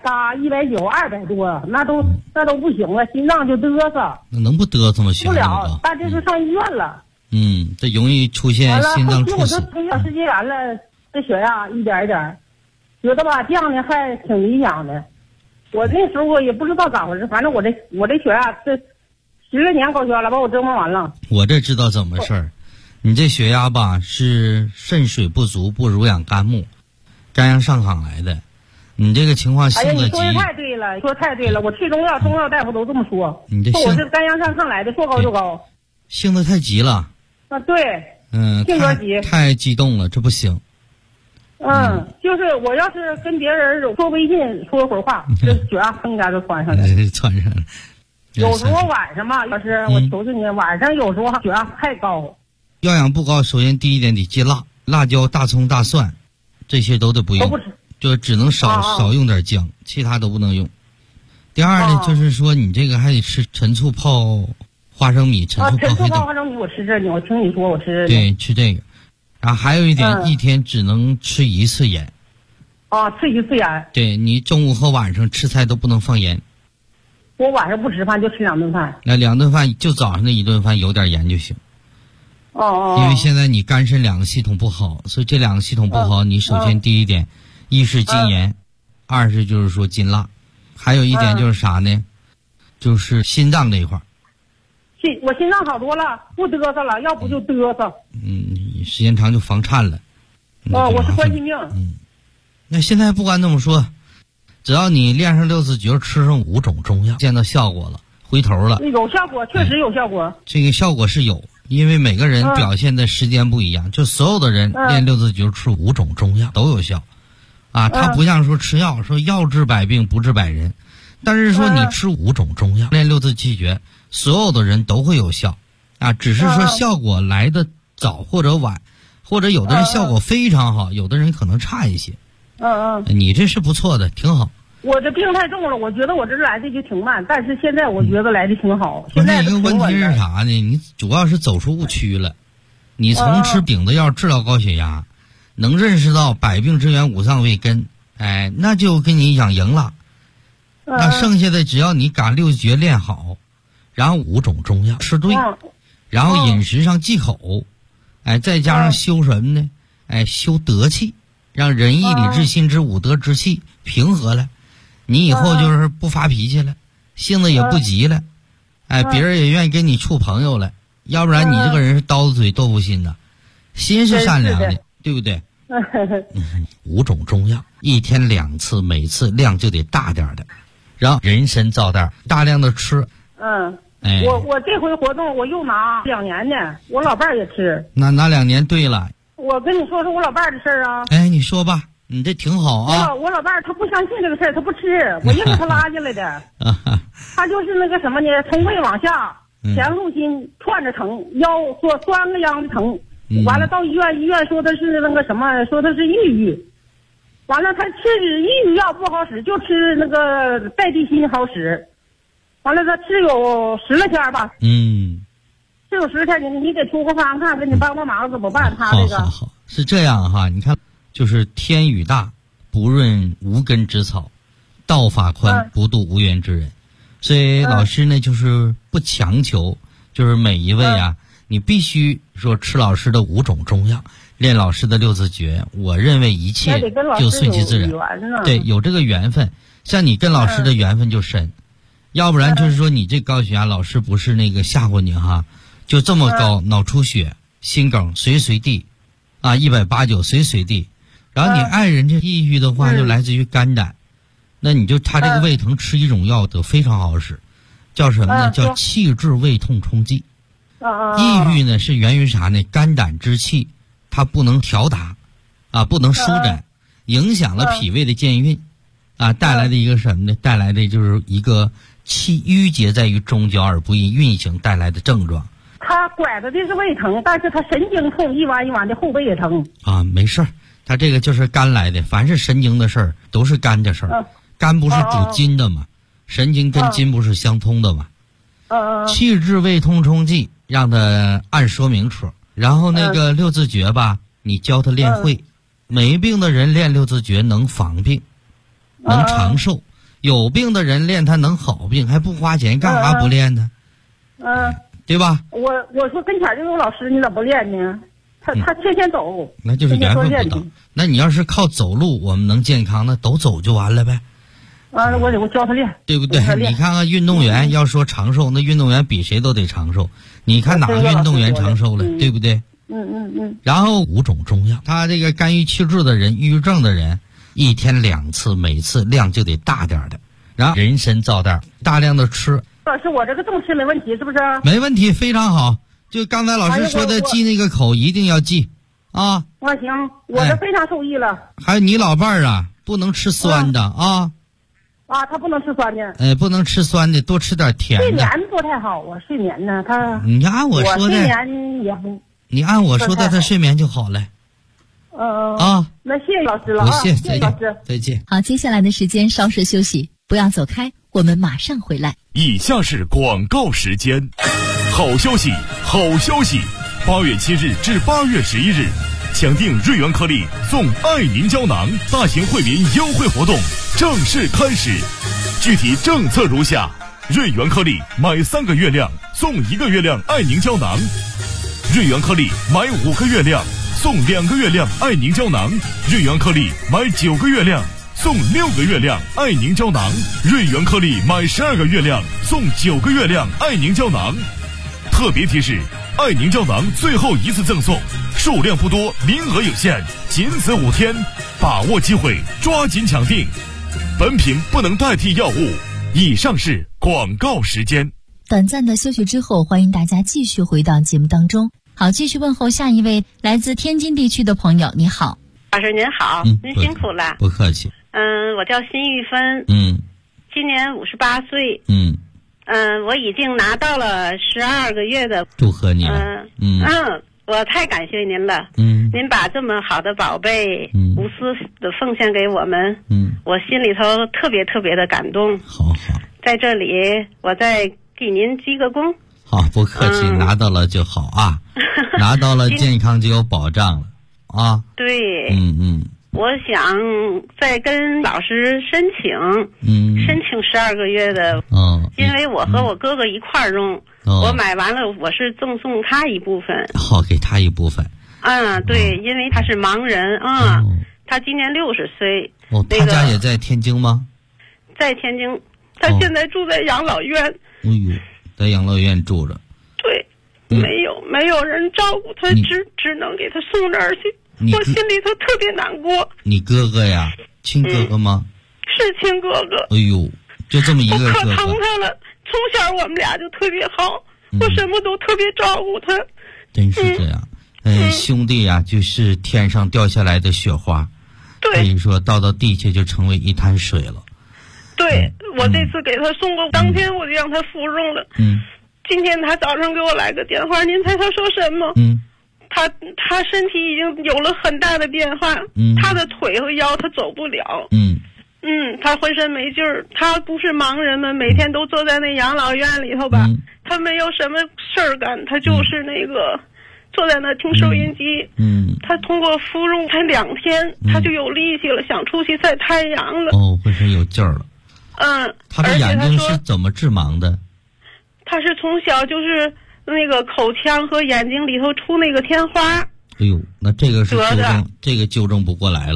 Speaker 6: 180、190、200多，那都不行了，心脏就嘚瑟。
Speaker 3: 那能不嘚瑟吗？
Speaker 6: 不了，但这是上医院了。
Speaker 3: 这容易出现心脏猝死。
Speaker 6: 我就推小时间完了，这血压一点一点，觉得吧降的还挺理想的。我那时候我也不知道咋回事，反正我这血压这10来年高血压了，把我折磨完了。
Speaker 3: 我这知道怎么事儿，你这血压吧是肾水不足，不濡养肝木，肝阳上亢来的。你这个情况性子急。
Speaker 6: 你说的太对了，说太对了。我吃中药，中药大夫都这么说。说我这肝阳上亢来的，说高就高。
Speaker 3: 性子太急了。
Speaker 6: 对。性格急。太
Speaker 3: 激动了，这不行。
Speaker 6: 就是我要是跟别人说微信说会儿话，这血压砰一下就窜上来了。
Speaker 3: 窜上了。
Speaker 6: 有时候晚上嘛，老师，我求求你，晚上有时候血压太高。
Speaker 3: 药养不高，首先第一点得戒辣，辣椒、大葱、大蒜，这些都得不用。
Speaker 6: 都不吃。
Speaker 3: 就只能少用点姜，其他都不能用。第二呢，就是说你这个还得吃陈醋泡花生米，陈醋泡
Speaker 6: 花生米我吃这个，我听你说我吃这个。
Speaker 3: 对，吃这个。然后还有一点，一天只能吃1次盐。
Speaker 6: 吃1次盐。对，
Speaker 3: 你中午和晚上吃菜都不能放盐。
Speaker 6: 我晚上不吃饭，就吃2顿饭。
Speaker 3: 那2顿饭就早上那1顿饭有点盐就行。因为现在你肝肾2个系统不好，所以这2个系统不好，你首先第一点。一是禁盐，二是就是说禁辣，还有一点就是啥呢？就是心脏这一块。
Speaker 6: 我心脏好多了，不嘚瑟了，要不就嘚瑟。
Speaker 3: 时间长就房颤了。
Speaker 6: 我是冠心病。
Speaker 3: 那现在不管怎么说，只要你练上6字诀，吃上5种中药，见到效果了，回头了。
Speaker 6: 有效果，确实有效果。
Speaker 3: 这个效果是有，因为每个人表现的时间不一样，就所有的人练6字诀吃5种中药都有效。它不像说吃药，说药治百病不治百人，但是说你吃5种中药，练6字气诀，所有的人都会有效，只是说效果来的早或者晚，或者有的人效果非常好，有的人可能差一些。你这是不错的，挺好。
Speaker 6: 我这病太重了，我觉得我这来的就挺慢，但是现在我觉得来的挺好。现在
Speaker 3: 一个问题是啥呢？你主要是走出误区了，你从吃饼子药治疗高血压。能认识到百病之源五脏未根，那就跟你养赢了。那剩下的只要你把6诀练好，然后5种中药吃对，然后饮食上忌口，再加上修什么呢？修德气，让仁义礼智信之五德之气平和了，你以后就是不发脾气了，性子也不急了，别人也愿意跟你处朋友了。要不然你这个人是刀子嘴豆腐心的，心是善良的。对不对？5种中药，一天2次，每次量就得大点的，然后人参皂袋大量的吃。
Speaker 6: 我这回活动我又拿2年呢，我老伴儿也吃。
Speaker 3: 拿2年，对了。
Speaker 6: 我跟你说说我老伴儿的事儿啊。
Speaker 3: 你说吧，你这挺好啊。
Speaker 6: 我老伴儿他不相信这个事儿，他不吃，我硬给他拉进来的。他就是那个什么呢，从背往下，前后心串着疼，腰说酸个秧子疼。完了到医院说的是那个什么，说的是抑郁。完了他吃抑郁药不好使，就吃那个代地心好使。完了他吃有10来天吧。吃有10天，你给出个方看，给你帮忙怎么办？他这个
Speaker 3: 好是这样哈，你看就是天雨大，不润无根之草，道法宽，不渡无缘之人。所以老师呢就是不强求，就是每一位你必须说吃老师的5种中药，练老师的6字诀，我认为一切就顺其自然。对，有这个缘分，像你跟老师的缘分就深， 要不然就是说你这高血压，老师不是那个吓唬你哈，就这么高，脑出血、心梗随地，啊，189随地。然后你爱人这抑郁的话，就来自于肝胆，那你就他这个胃疼吃一种药都非常好使，叫什么呢？叫气滞胃痛冲剂。抑郁呢是源于啥呢？肝胆之气它不能调达，啊，不能舒展，影响了脾胃的健运，啊，带来的一个什么呢？带来的就是一个气郁结在于中焦而不易运行带来的症状。
Speaker 6: 他拐着的是胃疼，但是他神经痛，一弯一弯的后背也疼。
Speaker 3: 啊，没事儿，他这个就是肝来的，凡是神经的事儿都是肝的事儿。肝不是主筋的嘛，神经跟筋不是相通的嘛。气滞胃痛冲剂。让他按说明处，然后那个六字诀吧，你教他练会。没病的人练六字诀能防病，能长寿；有病的人练他能好病，还不花钱，干嘛不练呢？对吧？
Speaker 6: 我说跟前这个老师你咋不练呢？他天天走，
Speaker 3: 那就是缘分不到。那你要是靠走路我们能健康，那都走就完了呗。
Speaker 6: 我教他练，
Speaker 3: 对不对？你看看运动员，要说长寿，那运动员比谁都得长寿。你看哪个运动员长寿了，对不对？然后5种中药，他这个肝郁气滞的人、抑郁症的人，1天2次，每次量就得大点的。然后人参皂袋，大量的吃。
Speaker 6: 老师，我这个正吃没问题是不是？
Speaker 3: 没问题，非常好。就刚才老师说的，记那个口一定要记啊。
Speaker 6: 行，我这非常受益了。
Speaker 3: 还有你老伴儿啊，不能吃酸的啊。
Speaker 6: 他不能吃酸的。
Speaker 3: 不能吃酸的，多吃点甜的。
Speaker 6: 睡眠不太好啊，睡眠呢，
Speaker 3: 你按我说的。
Speaker 6: 睡眠也不。
Speaker 3: 你按我说的，他睡眠就好了。
Speaker 6: 那谢谢老师了
Speaker 3: 谢
Speaker 6: 谢老师，
Speaker 3: 再见。
Speaker 4: 好，接下来的时间稍事休息，不要走开，我们马上回来。
Speaker 1: 以下是广告时间。好消息，好消息！8月7日至8月11日。抢订瑞元颗粒送爱凝胶囊大型惠民优惠活动正式开始，具体政策如下：瑞元颗粒买3个月亮送1个月亮爱凝胶囊，瑞元颗粒买5个月亮送2个月亮爱凝胶囊，瑞元颗粒买9个月亮送6个月亮爱凝胶囊，瑞元颗粒买12个月亮送9个月亮爱凝胶囊。特别提示：爱凝胶囊最后一次赠送，数量不多，名额有限，仅此5天，把握机会，抓紧抢订。本品不能代替药物。以上是广告时间。
Speaker 4: 短暂的休息之后，欢迎大家继续回到节目当中。好，继续问候下一位来自天津地区的朋友，你好。
Speaker 7: 老师您好，您辛苦了。
Speaker 3: 不客气。
Speaker 7: 我叫辛玉芬。今年58岁。我已经拿到了12个月的。
Speaker 3: 祝贺你了。
Speaker 7: 我太感谢您了。您把这么好的宝贝无私的奉献给我们。我心里头特别特别的感动。
Speaker 3: 好，
Speaker 7: 在这里我再给您鞠个躬。
Speaker 3: 好，不客气。拿到了就好啊。拿到了健康就有保障了啊。
Speaker 7: 对。我想再跟老师申请12个月的。因为我和我哥哥一块儿用。我买完了，我是赠送他一部分。
Speaker 3: 好，给他一部分。
Speaker 7: 对，因为他是盲人他今年60岁。
Speaker 3: 他家也在天津吗？
Speaker 7: 在天津，他现在住在养老院。
Speaker 3: 在养老院住着。
Speaker 7: 对，没有人照顾他，只能给他送这儿去。我心里头特别难过。你哥哥呀，亲哥哥吗？是亲哥哥。就这么一个哥哥。我可疼他了，从小我们俩就特别好，我什么都特别照顾他。
Speaker 3: 真是这样。兄弟呀，就是天上掉下来的雪花。
Speaker 7: 对。
Speaker 3: 可以说到地下就成为一滩水了。
Speaker 7: 对，我这次给他送过，当天我就让他服用了。今天他早上给我来个电话，您猜他说什么？他身体已经有了很大的变化。他的腿和腰他走不了。他浑身没劲儿。他不是盲人们，每天都坐在那养老院里头吧。他没有什么事儿干，他就是那个坐在那听收音机。他通过服用才2天，他就有力气了，想出去晒太阳了。
Speaker 3: 浑身有劲儿了。他的眼睛是怎么致盲的？
Speaker 7: 他是从小就是那个口腔和眼睛里头出那个天花。
Speaker 3: 那这个是纠正不过来了。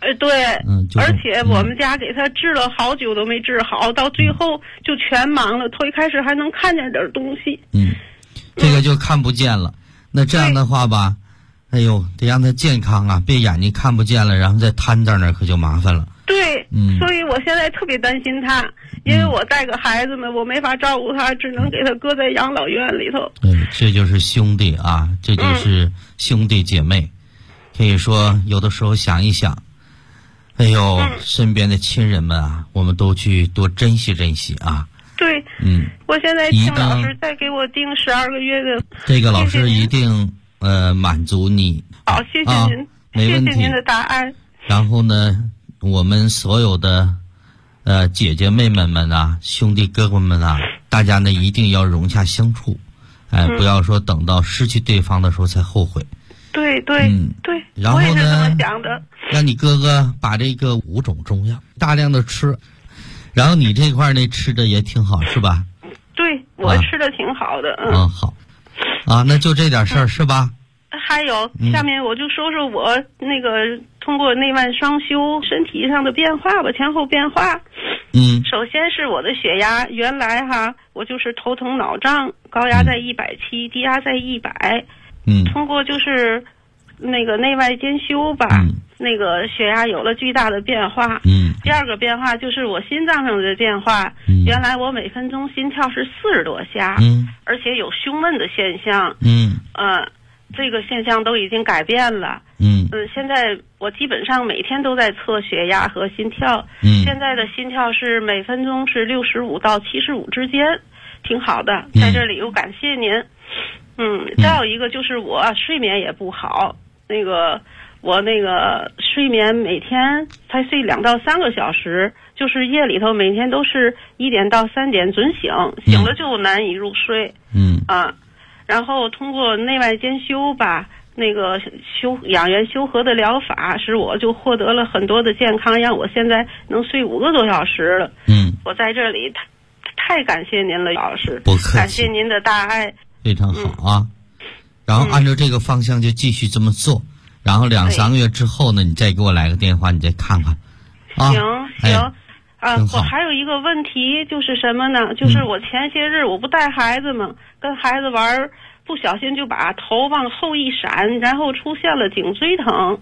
Speaker 7: 对，而且我们家给他治了好久都没治好，到最后就全盲了。头一开始还能看见点东西，
Speaker 3: 这个就看不见了。那这样的话吧，哎呦，得让他健康啊，别眼睛看不见了，然后再瘫在那儿可就麻烦了。
Speaker 7: 对，所以我现在特别担心他，因为我带个孩子们，我没法照顾他，只能给他搁在养老院里头。
Speaker 3: 这就是兄弟啊，这就是兄弟姐妹。可以说，有的时候想一想，哎呦，身边的亲人们啊，我们都去多珍惜珍惜啊。
Speaker 7: 对，我现在请老师再给我定12个月的。
Speaker 3: 这个老师一定满足你。
Speaker 7: 好，谢谢您，
Speaker 3: 没问题，
Speaker 7: 谢谢您的答案。
Speaker 3: 然后呢，我们所有的姐姐妹们们啊，兄弟哥哥们啊，大家呢一定要融洽相处，不要说等到失去对方的时候才后悔。
Speaker 7: 对对对，
Speaker 3: 然后呢，
Speaker 7: 我也是这么想的。
Speaker 3: 让你哥哥把这个5种中药大量的吃，然后你这块呢吃的也挺好，是吧？
Speaker 7: 对，我吃的挺好的。
Speaker 3: 好。那就这点事儿是吧？
Speaker 7: 还有，下面我就说说我那个通过内外双修身体上的变化吧，前后变化。首先是我的血压，原来我就是头疼脑胀，高压在170，低压在100。通过就是那个内外兼修吧，那个血压有了巨大的变化。第二个变化就是我心脏上的变化，原来我每分钟心跳是40多下，而且有胸闷的现象。这个现象都已经改变了。现在我基本上每天都在测血压和心跳。现在的心跳是每分钟是65到75之间，挺好的。在这里我感谢您。再有一个就是我睡眠也不好，我睡眠每天才睡2到3个小时，就是夜里头每天都是1点到3点准醒，醒了就难以入睡。然后通过内外兼修吧，养元修和的疗法，使我就获得了很多的健康，让我现在能睡5个多小时了。我在这里太感谢您了，老师，
Speaker 3: 不客气，
Speaker 7: 感谢您的大爱，
Speaker 3: 非常好啊。然后按照这个方向就继续这么做，然后2、3个月之后呢，你再给我来个电话，你再看看。
Speaker 7: 行。我还有一个问题就是什么呢？就是我前些日我不带孩子嘛，跟孩子玩，不小心就把头往后一闪，然后出现了颈椎疼。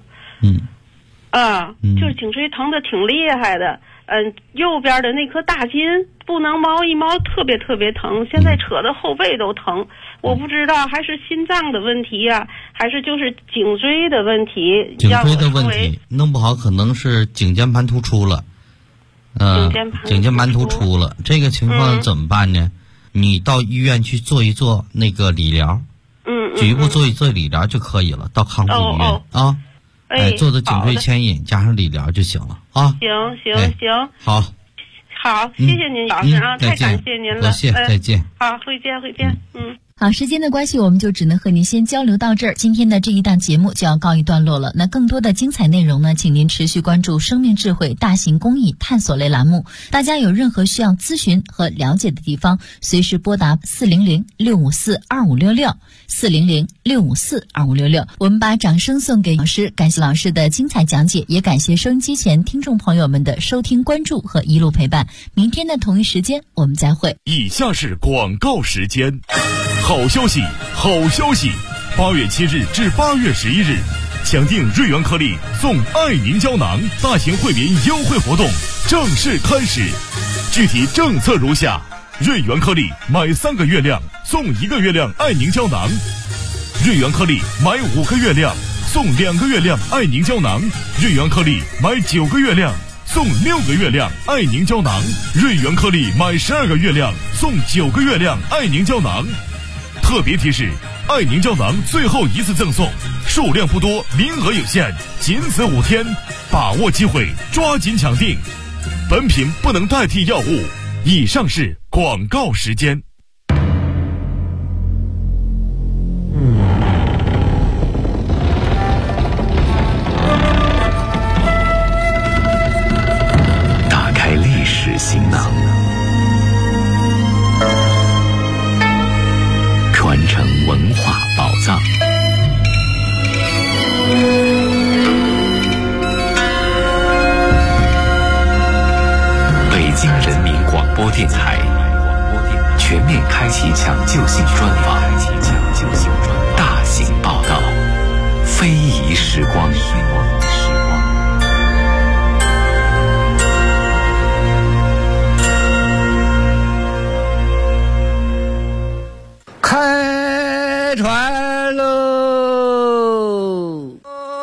Speaker 7: 就是颈椎疼的挺厉害的。右边的那颗大筋不能猫一猫，特别特别疼，现在扯的后背都疼。我不知道还是心脏的问题还是就是颈椎的问题。
Speaker 3: 颈椎的问题弄不好可能是颈间盘突出了。颈间盘突出了，这个情况怎么办呢？你到医院去做一做那个理疗，局部做一做理疗就可以了，到康复医院做的颈椎牵引加上理疗就行了啊。
Speaker 7: 行，
Speaker 3: 好，
Speaker 7: 谢谢您老师太感谢您了，
Speaker 3: 再见。
Speaker 7: 好，会见。
Speaker 4: 好，时间的关系，我们就只能和您先交流到这儿。今天的这一档节目就要告一段落了。那更多的精彩内容呢，请您持续关注生命智慧大型公益探索类栏目。大家有任何需要咨询和了解的地方，随时拨打400-654-2566 400-654-2566。我们把掌声送给老师，感谢老师的精彩讲解，也感谢收音机前听众朋友们的收听关注和一路陪伴。明天的同一时间我们再会。
Speaker 1: 以下是广告时间。好消息！8月7日至8月11日，抢订瑞元颗粒送爱凝胶囊大型惠民优惠活动正式开始。具体政策如下：瑞元颗粒买3个月亮送1个月亮爱凝胶囊；瑞元颗粒买5个月亮送2个月亮爱凝胶囊；瑞元颗粒买9个月亮送6个月亮爱凝胶囊；瑞元颗粒买12个月亮送9个月亮爱凝胶囊。特别提示：爱凝胶囊最后一次赠送，数量不多，名额有限，仅此5天，把握机会，抓紧抢订。本品不能代替药物。以上是广告时间。
Speaker 8: 打开历史行囊，传承文化宝藏， 京人民广播电台全面开启抢救性专访，大型报道，非遗时光。
Speaker 9: 开船喽！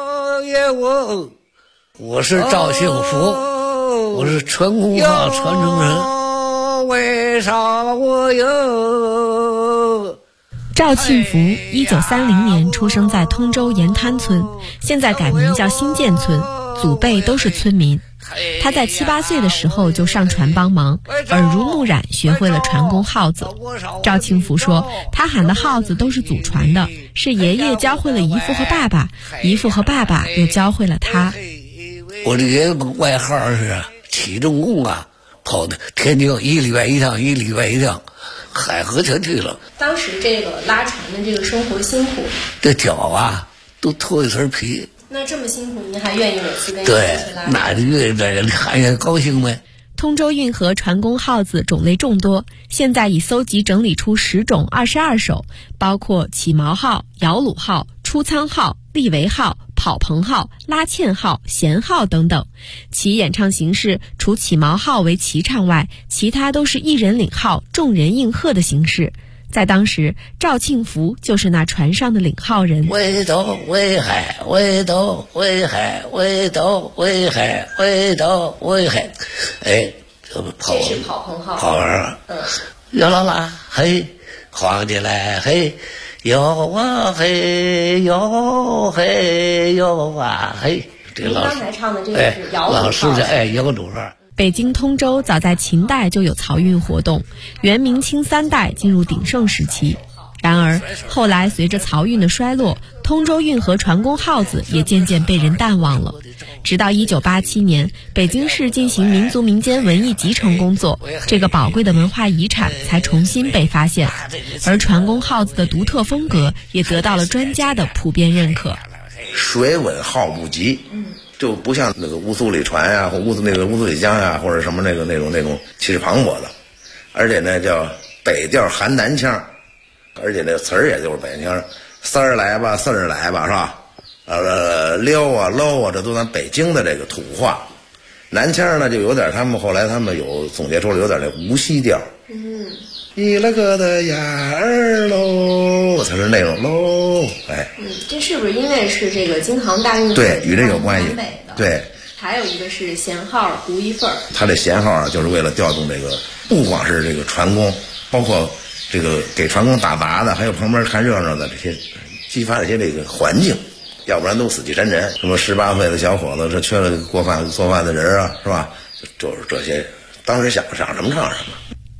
Speaker 9: 我是赵幸福，我是传功号传承人。为啥我有？
Speaker 10: 赵庆福1930年出生在通州盐滩村，现在改名叫新建村，祖辈都是村民。他在7、8岁的时候就上船帮忙，耳濡目染学会了传功号子。赵庆福说，他喊的号子都是祖传的，是爷爷教会了姨父和爸爸，姨父和爸爸又教会了他。
Speaker 9: 我的爷爷外号是起重工啊，跑的天津1礼拜1趟，1礼拜1趟，海河全去了。
Speaker 10: 当时这个拉船的这个生活辛苦，
Speaker 9: 这脚啊都脱一层皮。
Speaker 10: 那这么辛苦，您还愿意每次跟
Speaker 9: 对，那就愿意在看见高兴呗。
Speaker 10: 通州运河传功号子种类众多，现在已搜集整理出10种22首，包括起锚号、摇橹号、出舱号、立桅号、跑棚号、拉纤号、弦号等等。其演唱形式除起锚号为齐唱外，其他都是一人领号，众人应和的形式。在当时，赵庆福就是那船上的领号人。
Speaker 9: 围斗围海，围斗围海，围斗围海，围斗围海。哎，这
Speaker 10: 是跑棚号。
Speaker 9: 跑完了。摇啦啦，嘿，晃起来，嘿，摇啊嘿，摇嘿摇啊嘿。这个
Speaker 10: 刚才唱的这个是摇橹号。
Speaker 9: 老师的摇橹号。
Speaker 10: 北京通州早在秦代就有漕运活动，元明清3代进入鼎盛时期。然而后来随着漕运的衰落，通州运河传功号子也渐渐被人淡忘了。直到1987年，北京市进行民族民间文艺集成工作，这个宝贵的文化遗产才重新被发现，而传功号子的独特风格也得到了专家的普遍认可。
Speaker 11: 水稳号不急，就不像那个乌苏里船呀，或乌苏里江呀，或者什么那种气势磅礴的，而且呢叫北调含南腔，而且那词儿也就是北腔，三儿来吧，四儿来吧，是吧？撩啊搂啊，这都咱北京的这个土话。南腔呢就有点，后来他们有总结出了有点那无锡调。你那个的眼儿喽，才是那种喽，哎。
Speaker 10: 这是不是因为是这个京杭大运河？
Speaker 11: 对，与这有关系。对。
Speaker 10: 还有一个是弦号独一份儿。
Speaker 11: 它这弦号啊，就是为了调动这个，不光是这个船工，包括这个给船工打杂的，还有旁边看热闹的这些，激发这些这个环境，要不然都死气沉沉。什么18岁的小伙子，这缺了做饭的人啊，是吧？就是这些，当时想什么唱什么。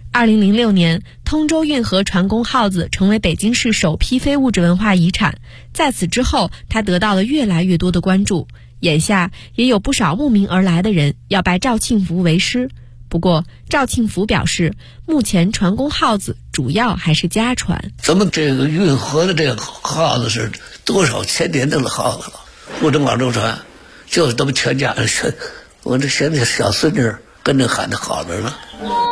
Speaker 10: 2006年，通州运河传功号子成为北京市首批非物质文化遗产。在此之后，它得到了越来越多的关注。眼下也有不少慕名而来的人要拜赵庆福为师。不过，赵庆福表示，目前传功号子主要还是家传。
Speaker 9: 咱们这个运河的这个号子是多少千年的号子了，不能往周传，就是咱们全家，我这现在小孙女跟着喊的号子了。